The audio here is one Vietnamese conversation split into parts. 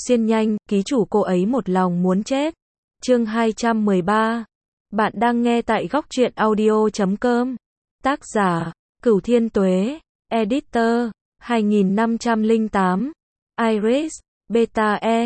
Xuyên nhanh, ký chủ cô ấy một lòng muốn chết. Chương 213. Bạn đang nghe tại góc truyện audio.com. Tác giả, Cửu Thiên Tuế. Editor, 2508. Iris, Beta E,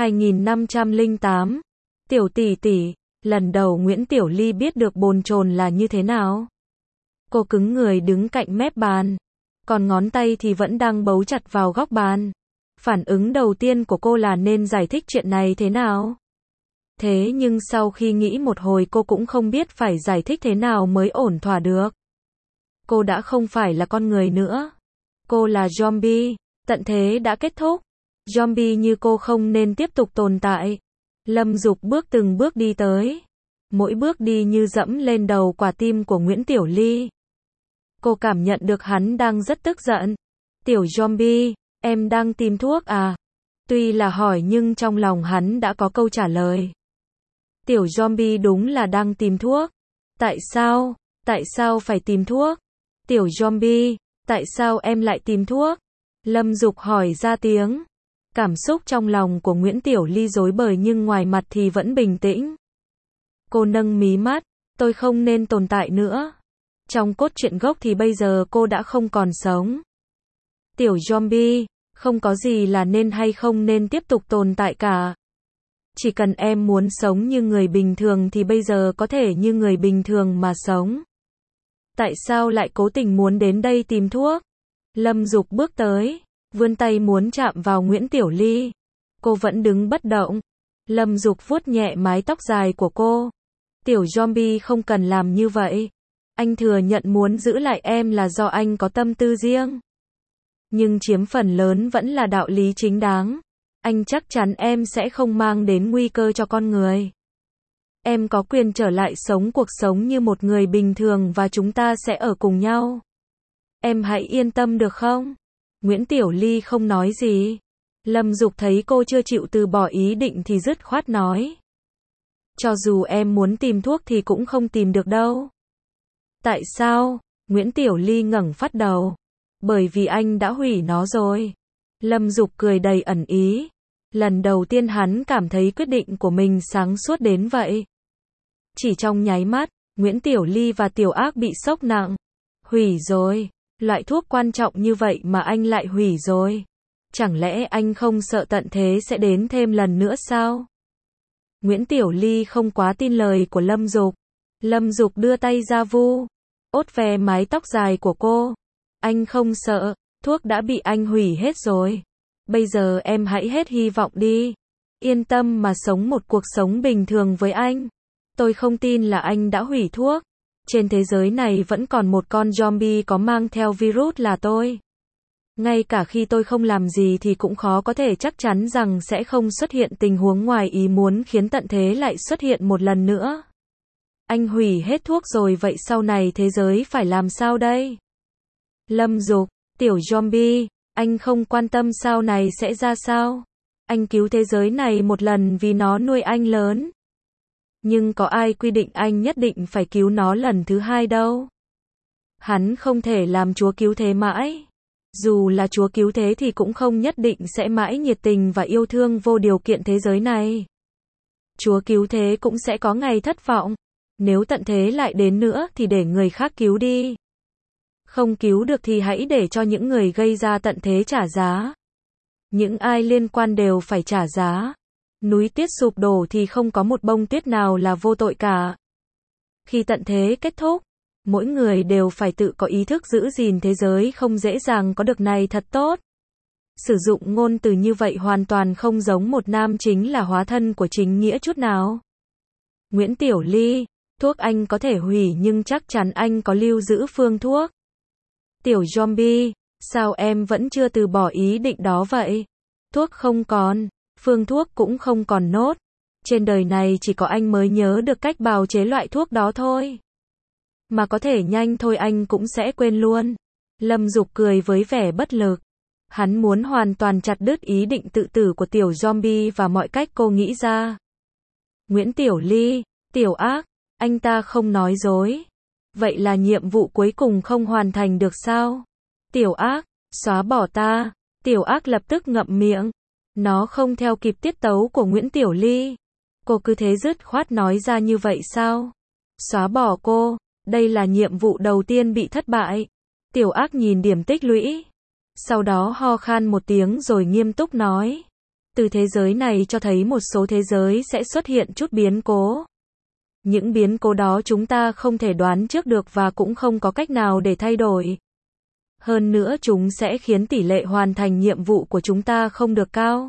2508. Tiểu tỷ tỷ, lần đầu Nguyễn Tiểu Ly biết được bồn chồn là như thế nào. Cô cứng người đứng cạnh mép bàn, còn ngón tay thì vẫn đang bấu chặt vào góc bàn. Phản ứng đầu tiên của cô là nên giải thích chuyện này thế nào. Thế nhưng sau khi nghĩ một hồi cô cũng không biết phải giải thích thế nào mới ổn thỏa được. Cô đã không phải là con người nữa. Cô là zombie. Tận thế đã kết thúc. Zombie như cô không nên tiếp tục tồn tại. Lâm Dục bước từng bước đi tới. Mỗi bước đi như dẫm lên đầu quả tim của Nguyễn Tiểu Ly. Cô cảm nhận được hắn đang rất tức giận. Tiểu zombie, em đang tìm thuốc à? Tuy là hỏi nhưng trong lòng hắn đã có câu trả lời. Tiểu zombie đúng là đang tìm thuốc. Tại sao? Tại sao phải tìm thuốc? Tiểu zombie, tại sao em lại tìm thuốc? Lâm Dục hỏi ra tiếng. Cảm xúc trong lòng của Nguyễn Tiểu Ly rối bời nhưng ngoài mặt thì vẫn bình tĩnh. Cô nâng mí mắt, tôi không nên tồn tại nữa. Trong cốt truyện gốc thì bây giờ cô đã không còn sống. Tiểu zombie, không có gì là nên hay không nên tiếp tục tồn tại cả. Chỉ cần em muốn sống như người bình thường thì bây giờ có thể như người bình thường mà sống. Tại sao lại cố tình muốn đến đây tìm thuốc? Lâm Dục bước tới, vươn tay muốn chạm vào Nguyễn Tiểu Ly. Cô vẫn đứng bất động. Lâm Dục vuốt nhẹ mái tóc dài của cô. Tiểu zombie không cần làm như vậy. Anh thừa nhận muốn giữ lại em là do anh có tâm tư riêng. Nhưng chiếm phần lớn vẫn là đạo lý chính đáng. Anh chắc chắn em sẽ không mang đến nguy cơ cho con người. Em có quyền trở lại sống cuộc sống như một người bình thường và chúng ta sẽ ở cùng nhau. Em hãy yên tâm được không? Nguyễn Tiểu Ly không nói gì. Lâm Dục thấy cô chưa chịu từ bỏ ý định thì dứt khoát nói. Cho dù em muốn tìm thuốc thì cũng không tìm được đâu. Tại sao? Nguyễn Tiểu Ly ngẩng phát đầu. Bởi vì anh đã hủy nó rồi. Lâm Dục cười đầy ẩn ý. Lần đầu tiên hắn cảm thấy quyết định của mình sáng suốt đến vậy. Chỉ trong nháy mắt, Nguyễn Tiểu Ly và Tiểu Ác bị sốc nặng. Hủy rồi. Loại thuốc quan trọng như vậy mà anh lại hủy rồi. Chẳng lẽ anh không sợ tận thế sẽ đến thêm lần nữa sao? Nguyễn Tiểu Ly không quá tin lời của Lâm Dục. Lâm Dục đưa tay ra ốt ve mái tóc dài của cô. Anh không sợ, thuốc đã bị anh hủy hết rồi. Bây giờ em hãy hết hy vọng đi. Yên tâm mà sống một cuộc sống bình thường với anh. Tôi không tin là anh đã hủy thuốc. Trên thế giới này vẫn còn một con zombie có mang theo virus là tôi. Ngay cả khi tôi không làm gì thì cũng khó có thể chắc chắn rằng sẽ không xuất hiện tình huống ngoài ý muốn khiến tận thế lại xuất hiện một lần nữa. Anh hủy hết thuốc rồi vậy sau này thế giới phải làm sao đây? Lâm Dục, tiểu zombie, anh không quan tâm sau này sẽ ra sao? Anh cứu thế giới này một lần vì nó nuôi anh lớn. Nhưng có ai quy định anh nhất định phải cứu nó lần thứ hai đâu? Hắn không thể làm chúa cứu thế mãi. Dù là chúa cứu thế thì cũng không nhất định sẽ mãi nhiệt tình và yêu thương vô điều kiện thế giới này. Chúa cứu thế cũng sẽ có ngày thất vọng. Nếu tận thế lại đến nữa thì để người khác cứu đi. Không cứu được thì hãy để cho những người gây ra tận thế trả giá. Những ai liên quan đều phải trả giá. Núi tuyết sụp đổ thì không có một bông tuyết nào là vô tội cả. Khi tận thế kết thúc, mỗi người đều phải tự có ý thức giữ gìn thế giới không dễ dàng có được này thật tốt. Sử dụng ngôn từ như vậy hoàn toàn không giống một nam chính là hóa thân của chính nghĩa chút nào. Nguyễn Tiểu Ly, thuốc anh có thể hủy nhưng chắc chắn anh có lưu giữ phương thuốc. Tiểu zombie, sao em vẫn chưa từ bỏ ý định đó vậy? Thuốc không còn, phương thuốc cũng không còn nốt. Trên đời này chỉ có anh mới nhớ được cách bào chế loại thuốc đó thôi. Mà có thể nhanh thôi anh cũng sẽ quên luôn. Lâm Dục cười với vẻ bất lực. Hắn muốn hoàn toàn chặt đứt ý định tự tử của tiểu zombie và mọi cách cô nghĩ ra. Nguyễn Tiểu Ly, Tiểu Ác, anh ta không nói dối. Vậy là nhiệm vụ cuối cùng không hoàn thành được sao? Tiểu Ác, xóa bỏ ta. Tiểu Ác lập tức ngậm miệng. Nó không theo kịp tiết tấu của Nguyễn Tiểu Ly. Cô cứ thế dứt khoát nói ra như vậy sao? Xóa bỏ cô, đây là nhiệm vụ đầu tiên bị thất bại. Tiểu Ác nhìn điểm tích lũy. Sau đó ho khan một tiếng rồi nghiêm túc nói. Từ thế giới này cho thấy một số thế giới sẽ xuất hiện chút biến cố. Những biến cố đó chúng ta không thể đoán trước được và cũng không có cách nào để thay đổi. Hơn nữa chúng sẽ khiến tỷ lệ hoàn thành nhiệm vụ của chúng ta không được cao.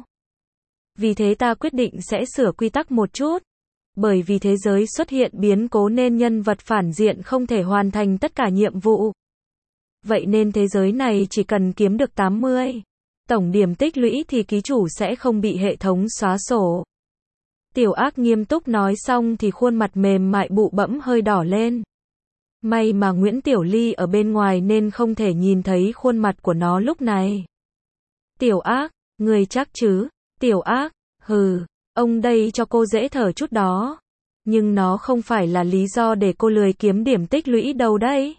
Vì thế ta quyết định sẽ sửa quy tắc một chút. Bởi vì thế giới xuất hiện biến cố nên nhân vật phản diện không thể hoàn thành tất cả nhiệm vụ. Vậy nên thế giới này chỉ cần kiếm được 80 tổng điểm tích lũy thì ký chủ sẽ không bị hệ thống xóa sổ. Tiểu Ác nghiêm túc nói xong thì khuôn mặt mềm mại bụ bẫm hơi đỏ lên. May mà Nguyễn Tiểu Ly ở bên ngoài nên không thể nhìn thấy khuôn mặt của nó lúc này. Tiểu Ác, người chắc chứ? Tiểu Ác, hừ, ông đây cho cô dễ thở chút đó. Nhưng nó không phải là lý do để cô lười kiếm điểm tích lũy đâu đấy.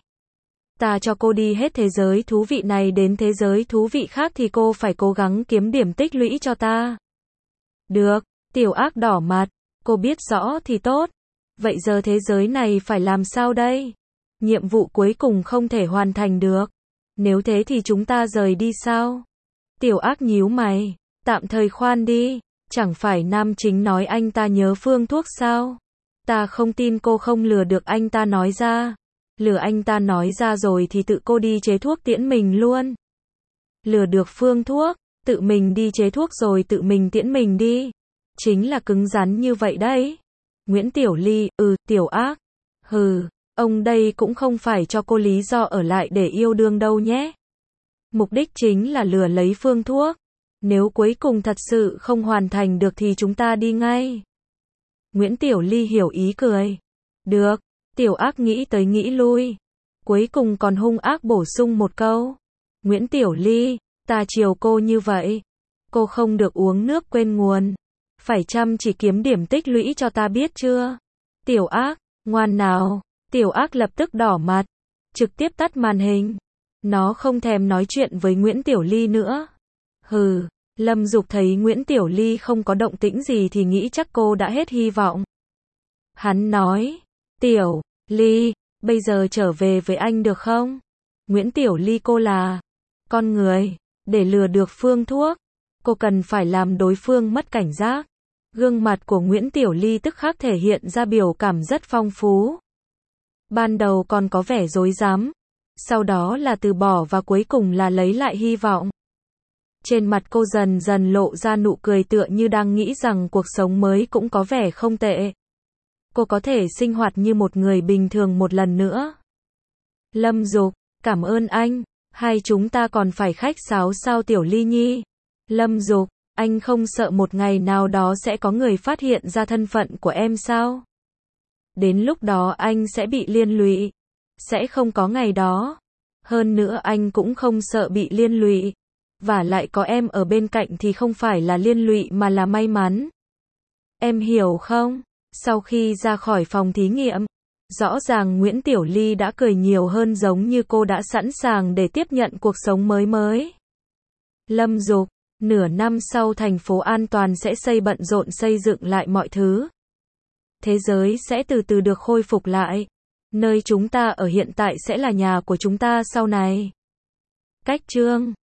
Ta cho cô đi hết thế giới thú vị này đến thế giới thú vị khác thì cô phải cố gắng kiếm điểm tích lũy cho ta. Được, Tiểu Ác đỏ mặt, cô biết rõ thì tốt. Vậy giờ thế giới này phải làm sao đây? Nhiệm vụ cuối cùng không thể hoàn thành được. Nếu thế thì chúng ta rời đi sao? Tiểu Ác nhíu mày, tạm thời khoan đi. Chẳng phải nam chính nói anh ta nhớ phương thuốc sao? Ta không tin cô không lừa được anh ta nói ra. Lừa anh ta nói ra rồi thì tự cô đi chế thuốc tiễn mình luôn. Lừa được phương thuốc, tự mình đi chế thuốc rồi tự mình tiễn mình đi. Chính là cứng rắn như vậy đấy. Nguyễn Tiểu Ly, Tiểu Ác. Hừ, ông đây cũng không phải cho cô lý do ở lại để yêu đương đâu nhé. Mục đích chính là lừa lấy phương thuốc. Nếu cuối cùng thật sự không hoàn thành được thì chúng ta đi ngay. Nguyễn Tiểu Ly hiểu ý cười. Được, Tiểu Ác nghĩ tới nghĩ lui. Cuối cùng còn hung ác bổ sung một câu. Nguyễn Tiểu Ly, ta chiều cô như vậy. Cô không được uống nước quên nguồn. Phải chăm chỉ kiếm điểm tích lũy cho ta biết chưa? Tiểu Ác, ngoan nào. Tiểu Ác lập tức đỏ mặt. Trực tiếp tắt màn hình. Nó không thèm nói chuyện với Nguyễn Tiểu Ly nữa. Hừ, Lâm Dục thấy Nguyễn Tiểu Ly không có động tĩnh gì thì nghĩ chắc cô đã hết hy vọng. Hắn nói, Tiểu Ly, bây giờ trở về với anh được không? Nguyễn Tiểu Ly, cô là con người, để lừa được phương thuốc, cô cần phải làm đối phương mất cảnh giác. Gương mặt của Nguyễn Tiểu Ly tức khắc thể hiện ra biểu cảm rất phong phú. Ban đầu còn có vẻ rối rắm, sau đó là từ bỏ và cuối cùng là lấy lại hy vọng. Trên mặt cô dần dần lộ ra nụ cười tựa như đang nghĩ rằng cuộc sống mới cũng có vẻ không tệ. Cô có thể sinh hoạt như một người bình thường một lần nữa. Lâm Dục, cảm ơn anh, hai chúng ta còn phải khách sáo sao Tiểu Ly nhi? Lâm Dục, anh không sợ một ngày nào đó sẽ có người phát hiện ra thân phận của em sao? Đến lúc đó anh sẽ bị liên lụy. Sẽ không có ngày đó. Hơn nữa anh cũng không sợ bị liên lụy. Và lại có em ở bên cạnh thì không phải là liên lụy mà là may mắn. Em hiểu không? Sau khi ra khỏi phòng thí nghiệm, rõ ràng Nguyễn Tiểu Ly đã cười nhiều hơn giống như cô đã sẵn sàng để tiếp nhận cuộc sống mới. Lâm Dục, nửa năm sau thành phố an toàn sẽ bận rộn xây dựng lại mọi thứ. Thế giới sẽ từ từ được khôi phục lại. Nơi chúng ta ở hiện tại sẽ là nhà của chúng ta sau này. Cách chương